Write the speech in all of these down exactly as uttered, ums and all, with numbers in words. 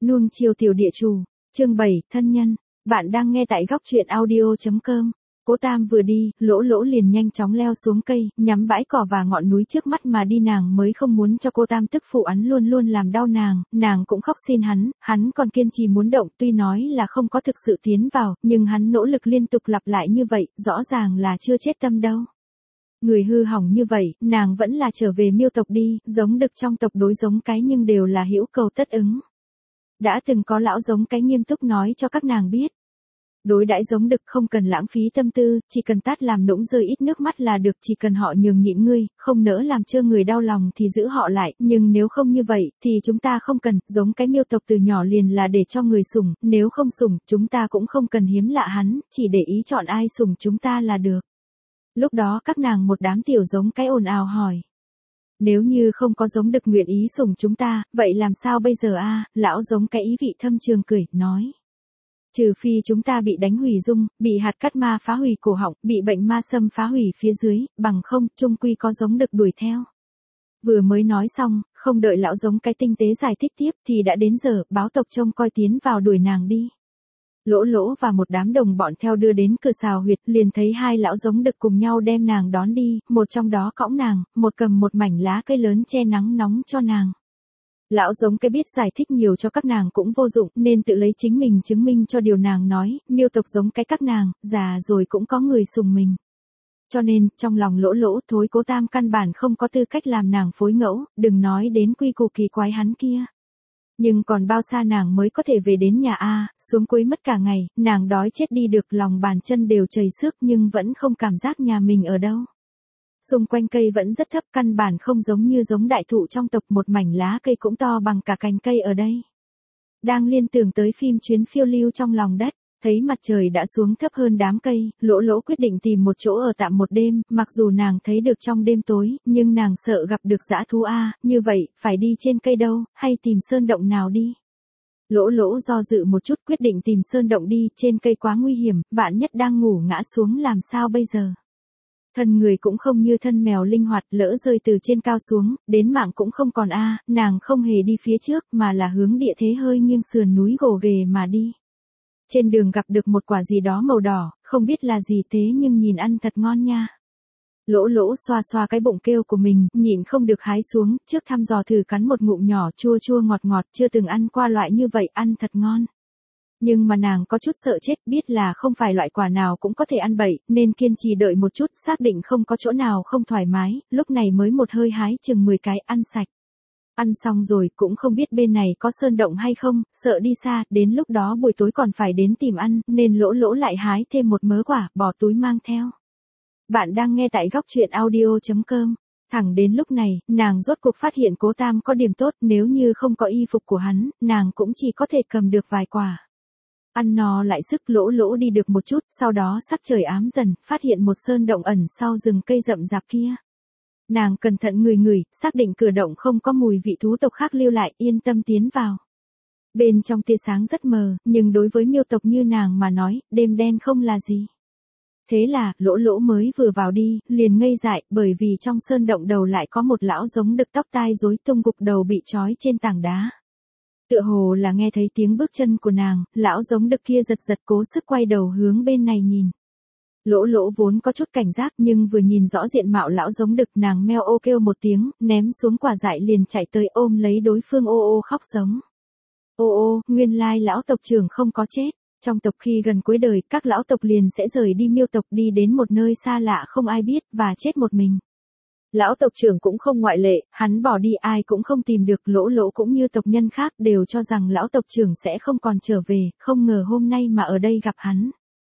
Nuông chiều tiểu địa chủ, chương bảy, thân nhân. Bạn đang nghe tại góc truyện audio.com. Cố Tam vừa đi, Lỗ Lỗ liền nhanh chóng leo xuống cây, nhắm bãi cỏ và ngọn núi trước mắt mà đi, nàng mới không muốn cho cô Tam tức phụ án luôn luôn làm đau nàng, nàng cũng khóc xin hắn, hắn còn kiên trì muốn động, tuy nói là không có thực sự tiến vào, nhưng hắn nỗ lực liên tục lặp lại như vậy, rõ ràng là chưa chết tâm đâu. Người hư hỏng như vậy, nàng vẫn là trở về Miêu tộc đi, giống đực trong tộc đối giống cái nhưng đều là hữu cầu tất ứng. Đã từng có lão giống cái nghiêm túc nói cho các nàng biết. Đối đãi giống đực không cần lãng phí tâm tư, chỉ cần tát làm nũng rơi ít nước mắt là được, chỉ cần họ nhường nhịn ngươi, không nỡ làm chơ người đau lòng thì giữ họ lại, nhưng nếu không như vậy, thì chúng ta không cần, giống cái Miêu tộc từ nhỏ liền là để cho người sủng, nếu không sủng, chúng ta cũng không cần hiếm lạ hắn, chỉ để ý chọn ai sủng chúng ta là được. Lúc đó các nàng một đám tiểu giống cái ồn ào hỏi. Nếu như không có giống đực nguyện ý sủng chúng ta, vậy làm sao bây giờ a? Lão giống cái ý vị thâm trường cười, nói. Trừ phi chúng ta bị đánh hủy dung, bị hạt cát ma phá hủy cổ họng, bị bệnh ma xâm phá hủy phía dưới, bằng không, chung quy có giống đực đuổi theo. Vừa mới nói xong, không đợi lão giống cái tinh tế giải thích tiếp thì đã đến giờ, báo tộc trông coi tiến vào đuổi nàng đi. Lỗ Lỗ và một đám đồng bọn theo đưa đến cửa xào huyệt, liền thấy hai lão giống đực cùng nhau đem nàng đón đi, một trong đó cõng nàng, một cầm một mảnh lá cây lớn che nắng nóng cho nàng. Lão giống cái biết giải thích nhiều cho các nàng cũng vô dụng, nên tự lấy chính mình chứng minh cho điều nàng nói, Miêu tộc giống cái các nàng, già rồi cũng có người sùng mình. Cho nên, trong lòng Lỗ Lỗ thối Cố Tam căn bản không có tư cách làm nàng phối ngẫu, đừng nói đến quy củ kỳ quái hắn kia. Nhưng còn bao xa nàng mới có thể về đến nhà a, xuống cuối mất cả ngày, nàng đói chết đi được, lòng bàn chân đều chảy xước nhưng vẫn không cảm giác nhà mình ở đâu. Xung quanh cây vẫn rất thấp, căn bản không giống như giống đại thụ trong tộc, một mảnh lá cây cũng to bằng cả cành cây ở đây. Đang liên tưởng tới phim chuyến phiêu lưu trong lòng đất, thấy mặt trời đã xuống thấp hơn đám cây, Lỗ Lỗ quyết định tìm một chỗ ở tạm một đêm, mặc dù nàng thấy được trong đêm tối, nhưng nàng sợ gặp được dã thú a, như vậy, phải đi trên cây đâu, hay tìm sơn động nào đi. Lỗ Lỗ do dự một chút quyết định tìm sơn động đi, trên cây quá nguy hiểm, vạn nhất đang ngủ ngã xuống làm sao bây giờ. Thân người cũng không như thân mèo linh hoạt, lỡ rơi từ trên cao xuống, đến mạng cũng không còn a, nàng không hề đi phía trước mà là hướng địa thế hơi nghiêng sườn núi gồ ghề mà đi. Trên đường gặp được một quả gì đó màu đỏ, không biết là gì thế nhưng nhìn ăn thật ngon nha. Lỗ Lỗ xoa xoa cái bụng kêu của mình, nhịn không được hái xuống, trước thăm dò thử cắn một ngụm nhỏ, chua chua ngọt ngọt, chưa từng ăn qua loại như vậy, ăn thật ngon. Nhưng mà nàng có chút sợ chết, biết là không phải loại quả nào cũng có thể ăn bậy, nên kiên trì đợi một chút, xác định không có chỗ nào không thoải mái, lúc này mới một hơi hái chừng mười cái, ăn sạch. Ăn xong rồi, cũng không biết bên này có sơn động hay không, sợ đi xa, đến lúc đó buổi tối còn phải đến tìm ăn, nên Lỗ Lỗ lại hái thêm một mớ quả, bỏ túi mang theo. Bạn đang nghe tại góc truyện audio.com. Thẳng đến lúc này, nàng rốt cuộc phát hiện Cố Tam có điểm tốt, nếu như không có y phục của hắn, nàng cũng chỉ có thể cầm được vài quả. Ăn no lại sức, Lỗ Lỗ đi được một chút, sau đó sắc trời ám dần, phát hiện một sơn động ẩn sau rừng cây rậm rạp kia. Nàng cẩn thận ngửi ngửi, xác định cửa động không có mùi vị thú tộc khác lưu lại, yên tâm tiến vào. Bên trong tia sáng rất mờ, nhưng đối với Miêu tộc như nàng mà nói, đêm đen không là gì. Thế là, Lỗ Lỗ mới vừa vào đi, liền ngây dại, bởi vì trong sơn động đầu lại có một lão giống đực tóc tai rối tung, gục đầu bị trói trên tảng đá. Tựa hồ là nghe thấy tiếng bước chân của nàng, lão giống đực kia giật giật cố sức quay đầu hướng bên này nhìn. Lỗ Lỗ vốn có chút cảnh giác nhưng vừa nhìn rõ diện mạo lão giống đực, nàng meo ô kêu một tiếng, ném xuống quả dại liền chạy tới ôm lấy đối phương, ô ô khóc giống. Ô ô, nguyên lai lão tộc trưởng không có chết. Trong tộc khi gần cuối đời, các lão tộc liền sẽ rời đi Miêu tộc đi đến một nơi xa lạ không ai biết và chết một mình. Lão tộc trưởng cũng không ngoại lệ, hắn bỏ đi ai cũng không tìm được. Lỗ Lỗ cũng như tộc nhân khác đều cho rằng lão tộc trưởng sẽ không còn trở về, không ngờ hôm nay mà ở đây gặp hắn.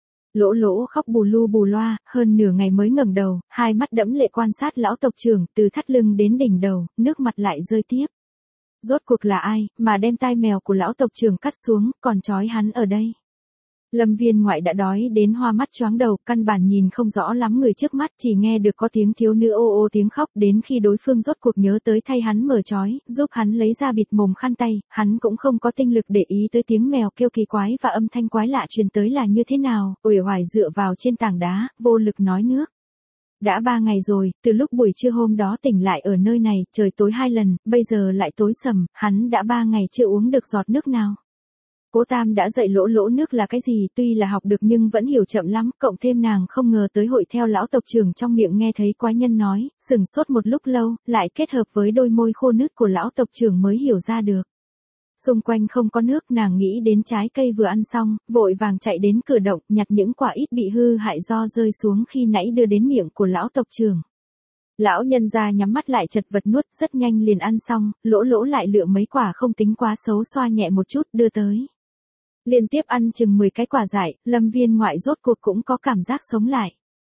Lỗ Lỗ khóc bù lu bù loa, hơn nửa ngày mới ngẩng đầu, hai mắt đẫm lệ quan sát lão tộc trưởng, từ thắt lưng đến đỉnh đầu, nước mặt lại rơi tiếp. Rốt cuộc là ai, mà đem tai mèo của lão tộc trưởng cắt xuống, còn trói hắn ở đây. Lâm Viên Ngoại đã đói đến hoa mắt choáng đầu, căn bản nhìn không rõ lắm người trước mắt, chỉ nghe được có tiếng thiếu nữ ô ô tiếng khóc, đến khi đối phương rốt cuộc nhớ tới thay hắn mở trói, giúp hắn lấy ra bịt mồm khăn tay, hắn cũng không có tinh lực để ý tới tiếng mèo kêu kỳ quái và âm thanh quái lạ truyền tới là như thế nào, uể oải dựa vào trên tảng đá, vô lực nói nước. Đã ba ngày rồi, từ lúc buổi trưa hôm đó tỉnh lại ở nơi này, trời tối hai lần, bây giờ lại tối sầm, hắn đã ba ngày chưa uống được giọt nước nào. Cố Tam đã dạy Lỗ Lỗ nước là cái gì, tuy là học được nhưng vẫn hiểu chậm lắm, cộng thêm nàng không ngờ tới hội theo lão tộc trưởng trong miệng nghe thấy quái nhân nói, sừng sốt một lúc lâu, lại kết hợp với đôi môi khô nứt của lão tộc trưởng mới hiểu ra được. Xung quanh không có nước, nàng nghĩ đến trái cây vừa ăn xong, vội vàng chạy đến cửa động, nhặt những quả ít bị hư hại do rơi xuống khi nãy đưa đến miệng của lão tộc trưởng. Lão nhân gia nhắm mắt lại chật vật nuốt, rất nhanh liền ăn xong, Lỗ Lỗ lại lựa mấy quả không tính quá xấu xoa nhẹ một chút đưa tới. Liên tiếp ăn chừng mười cái quả dại, Lâm Viên Ngoại rốt cuộc cũng có cảm giác sống lại.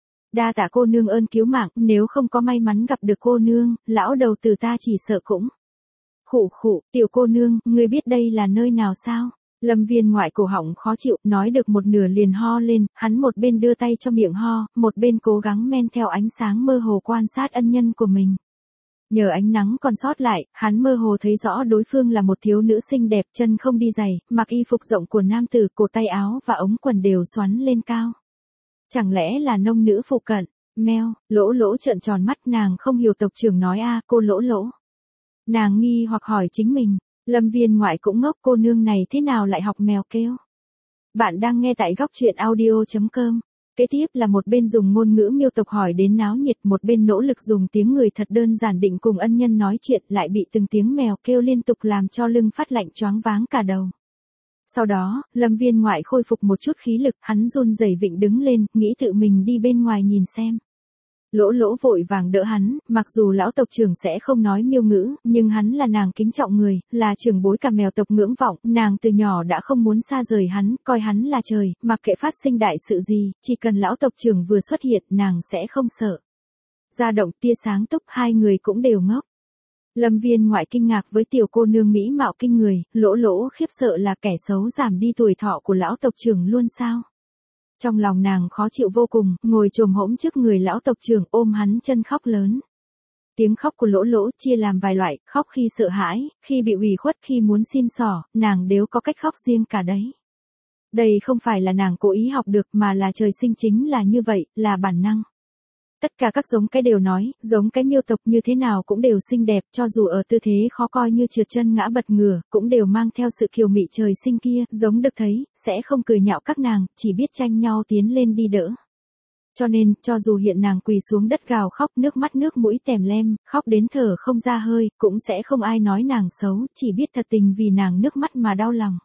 Đa tạ cô nương ơn cứu mạng, nếu không có may mắn gặp được cô nương, lão đầu tử ta chỉ sợ cũng. Khụ khụ, tiểu cô nương, ngươi biết đây là nơi nào sao? Lâm Viên Ngoại cổ họng khó chịu, nói được một nửa liền ho lên, hắn một bên đưa tay cho miệng ho, một bên cố gắng men theo ánh sáng mơ hồ quan sát ân nhân của mình. Nhờ ánh nắng còn sót lại, hắn mơ hồ thấy rõ đối phương là một thiếu nữ xinh đẹp, chân không đi giày, mặc y phục rộng của nam tử, cổ tay áo và ống quần đều xoắn lên cao. Chẳng lẽ là nông nữ phụ cận? Meo, Lỗ Lỗ trợn tròn mắt, nàng không hiểu tộc trưởng nói a, cô Lỗ Lỗ. Nàng nghi hoặc hỏi chính mình, Lâm Viên Ngoại cũng ngốc, cô nương này thế nào lại học mèo kêu. Bạn đang nghe tại góc truyện audio chấm com. Kế tiếp là một bên dùng ngôn ngữ miêu tộc hỏi đến náo nhiệt, một bên nỗ lực dùng tiếng người thật đơn giản định cùng ân nhân nói chuyện, lại bị từng tiếng mèo kêu liên tục làm cho lưng phát lạnh choáng váng cả đầu. Sau đó, Lâm Viên Ngoại khôi phục một chút khí lực, hắn run rẩy vịnh đứng lên, nghĩ tự mình đi bên ngoài nhìn xem. Lỗ Lỗ vội vàng đỡ hắn, mặc dù lão tộc trưởng sẽ không nói miêu ngữ, nhưng hắn là nàng kính trọng người, là trưởng bối cả mèo tộc ngưỡng vọng, nàng từ nhỏ đã không muốn xa rời hắn, coi hắn là trời, mặc kệ phát sinh đại sự gì, chỉ cần lão tộc trưởng vừa xuất hiện, nàng sẽ không sợ. Ra động tia sáng túc, hai người cũng đều ngốc. Lâm Viên Ngoại kinh ngạc với tiểu cô nương mỹ mạo kinh người, Lỗ Lỗ khiếp sợ là kẻ xấu giảm đi tuổi thọ của lão tộc trưởng luôn sao? Trong lòng nàng khó chịu vô cùng, ngồi chồm hỗn trước người lão tộc trưởng ôm hắn chân khóc lớn. Tiếng khóc của Lỗ Lỗ chia làm vài loại, khóc khi sợ hãi, khi bị ủy khuất, khi muốn xin xỏ, nàng đều có cách khóc riêng cả đấy. Đây không phải là nàng cố ý học được mà là trời sinh chính là như vậy, là bản năng. Tất cả các giống cái đều nói, giống cái miêu tộc như thế nào cũng đều xinh đẹp, cho dù ở tư thế khó coi như trượt chân ngã bật ngửa, cũng đều mang theo sự kiều mị trời sinh kia, giống được thấy, sẽ không cười nhạo các nàng, chỉ biết tranh nhau tiến lên đi đỡ. Cho nên, cho dù hiện nàng quỳ xuống đất gào khóc, nước mắt nước mũi tèm lem, khóc đến thở không ra hơi, cũng sẽ không ai nói nàng xấu, chỉ biết thật tình vì nàng nước mắt mà đau lòng.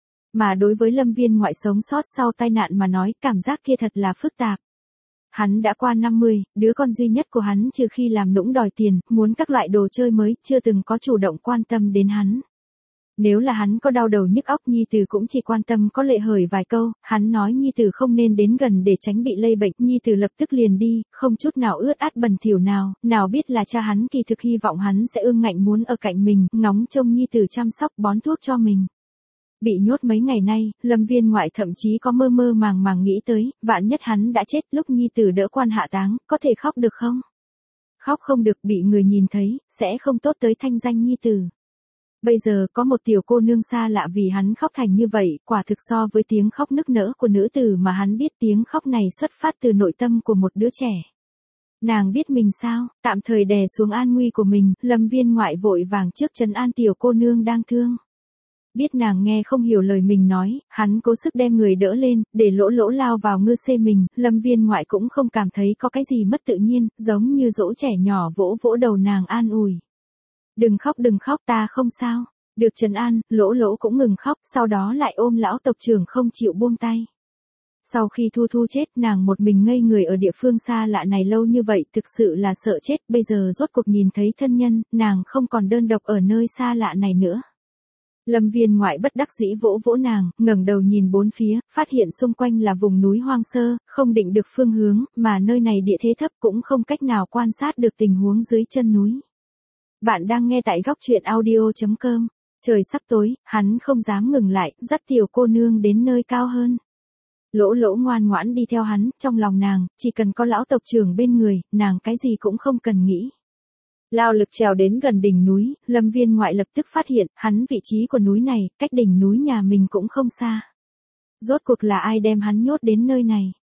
Mà đối với Lâm Viên Ngoại sống sót sau tai nạn mà nói, cảm giác kia thật là phức tạp. Hắn đã qua năm mươi, đứa con duy nhất của hắn trừ khi làm nũng đòi tiền, muốn các loại đồ chơi mới, chưa từng có chủ động quan tâm đến hắn. Nếu là hắn có đau đầu nhức óc, nhi tử cũng chỉ quan tâm có lệ hời vài câu, hắn nói nhi tử không nên đến gần để tránh bị lây bệnh, nhi tử lập tức liền đi, không chút nào ướt át bẩn thỉu nào, nào biết là cha hắn kỳ thực hy vọng hắn sẽ ương ngạnh muốn ở cạnh mình, ngóng trông nhi tử chăm sóc bón thuốc cho mình. Bị nhốt mấy ngày nay, Lâm Viên Ngoại thậm chí có mơ mơ màng màng nghĩ tới, vạn nhất hắn đã chết, lúc nhi tử đỡ quan hạ táng, có thể khóc được không? Khóc không được, bị người nhìn thấy, sẽ không tốt tới thanh danh nhi tử. Bây giờ có một tiểu cô nương xa lạ vì hắn khóc thành như vậy, quả thực so với tiếng khóc nức nở của nữ tử mà hắn biết, tiếng khóc này xuất phát từ nội tâm của một đứa trẻ. Nàng biết mình sao, tạm thời đè xuống an nguy của mình, Lâm Viên Ngoại vội vàng trước trấn an tiểu cô nương đang thương. Biết nàng nghe không hiểu lời mình nói, hắn cố sức đem người đỡ lên, để Lỗ Lỗ lao vào ngư xê mình, Lâm Viên Ngoại cũng không cảm thấy có cái gì mất tự nhiên, giống như dỗ trẻ nhỏ vỗ vỗ đầu nàng an ủi. Đừng khóc đừng khóc, ta không sao. Được trấn an, Lỗ Lỗ cũng ngừng khóc, sau đó lại ôm lão tộc trưởng không chịu buông tay. Sau khi Thu Thu chết, nàng một mình ngây người ở địa phương xa lạ này lâu như vậy, thực sự là sợ chết, bây giờ rốt cuộc nhìn thấy thân nhân, nàng không còn đơn độc ở nơi xa lạ này nữa. Lâm Viên Ngoại bất đắc dĩ vỗ vỗ nàng, ngẩng đầu nhìn bốn phía, phát hiện xung quanh là vùng núi hoang sơ, không định được phương hướng, mà nơi này địa thế thấp cũng không cách nào quan sát được tình huống dưới chân núi. Bạn đang nghe tại góc truyện audio chấm com. Trời sắp tối, hắn không dám ngừng lại, dắt tiểu cô nương đến nơi cao hơn. Lỗ Lỗ ngoan ngoãn đi theo hắn, trong lòng nàng, chỉ cần có lão tộc trưởng bên người, nàng cái gì cũng không cần nghĩ. Lao lực trèo đến gần đỉnh núi, Lâm Viên Ngoại lập tức phát hiện, hắn vị trí của núi này, cách đỉnh núi nhà mình cũng không xa. Rốt cuộc là ai đem hắn nhốt đến nơi này?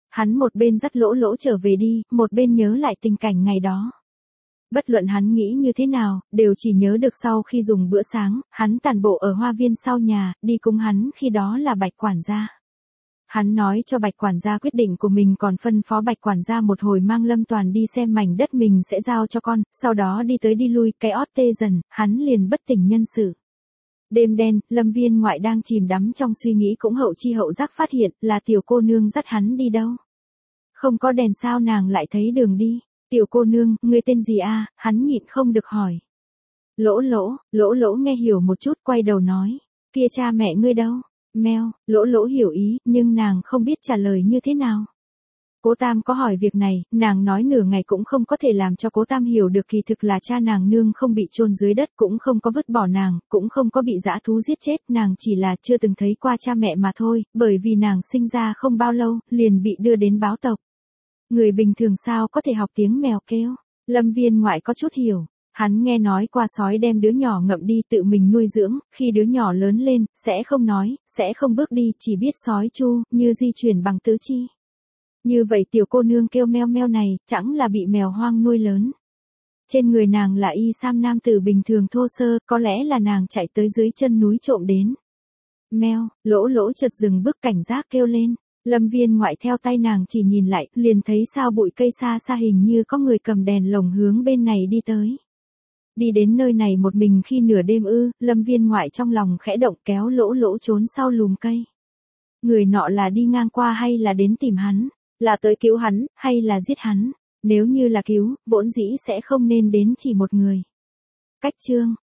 Hắn một bên dắt Lỗ Lỗ trở về đi, một bên nhớ lại tình cảnh ngày đó. Bất luận hắn nghĩ như thế nào, đều chỉ nhớ được sau khi dùng bữa sáng, hắn tản bộ ở hoa viên sau nhà, đi cùng hắn khi đó là Bạch quản gia. Hắn nói cho Bạch quản gia quyết định của mình, còn phân phó Bạch quản gia một hồi mang Lâm Toàn đi xem mảnh đất mình sẽ giao cho con, sau đó đi tới đi lui, cái ót tê dần, hắn liền bất tỉnh nhân sự. Đêm đen, Lâm Viên Ngoại đang chìm đắm trong suy nghĩ cũng hậu chi hậu giác phát hiện là tiểu cô nương dắt hắn đi đâu. Không có đèn sao nàng lại thấy đường đi. Tiểu cô nương, ngươi tên gì a? Hắn nhịn không được hỏi. Lỗ Lỗ, Lỗ Lỗ nghe hiểu một chút quay đầu nói. Kia cha mẹ ngươi đâu? Meo, Lỗ Lỗ hiểu ý, nhưng nàng không biết trả lời như thế nào. Cố Tam có hỏi việc này, nàng nói nửa ngày cũng không có thể làm cho Cố Tam hiểu được kỳ thực là cha nàng nương không bị chôn dưới đất, cũng không có vứt bỏ nàng, cũng không có bị dã thú giết chết, nàng chỉ là chưa từng thấy qua cha mẹ mà thôi, bởi vì nàng sinh ra không bao lâu, liền bị đưa đến báo tộc. Người bình thường sao có thể học tiếng mèo kêu? Lâm Viên Ngoại có chút hiểu. Hắn nghe nói qua sói đem đứa nhỏ ngậm đi tự mình nuôi dưỡng, khi đứa nhỏ lớn lên, sẽ không nói, sẽ không bước đi, chỉ biết sói chu, như di chuyển bằng tứ chi. Như vậy tiểu cô nương kêu meo meo này, chẳng là bị mèo hoang nuôi lớn. Trên người nàng là y sam nam tử bình thường thô sơ, có lẽ là nàng chạy tới dưới chân núi trộm đến. Meo, Lỗ Lỗ chợt dừng bước cảnh giác kêu lên. Lâm Viên Ngoại theo tay nàng chỉ nhìn lại, liền thấy sao bụi cây xa xa hình như có người cầm đèn lồng hướng bên này đi tới. Đi đến nơi này một mình khi nửa đêm ư, Lâm Viên Ngoại trong lòng khẽ động kéo Lỗ Lỗ trốn sau lùm cây. Người nọ là đi ngang qua hay là đến tìm hắn, là tới cứu hắn, hay là giết hắn, nếu như là cứu, vốn dĩ sẽ không nên đến chỉ một người. Cách chương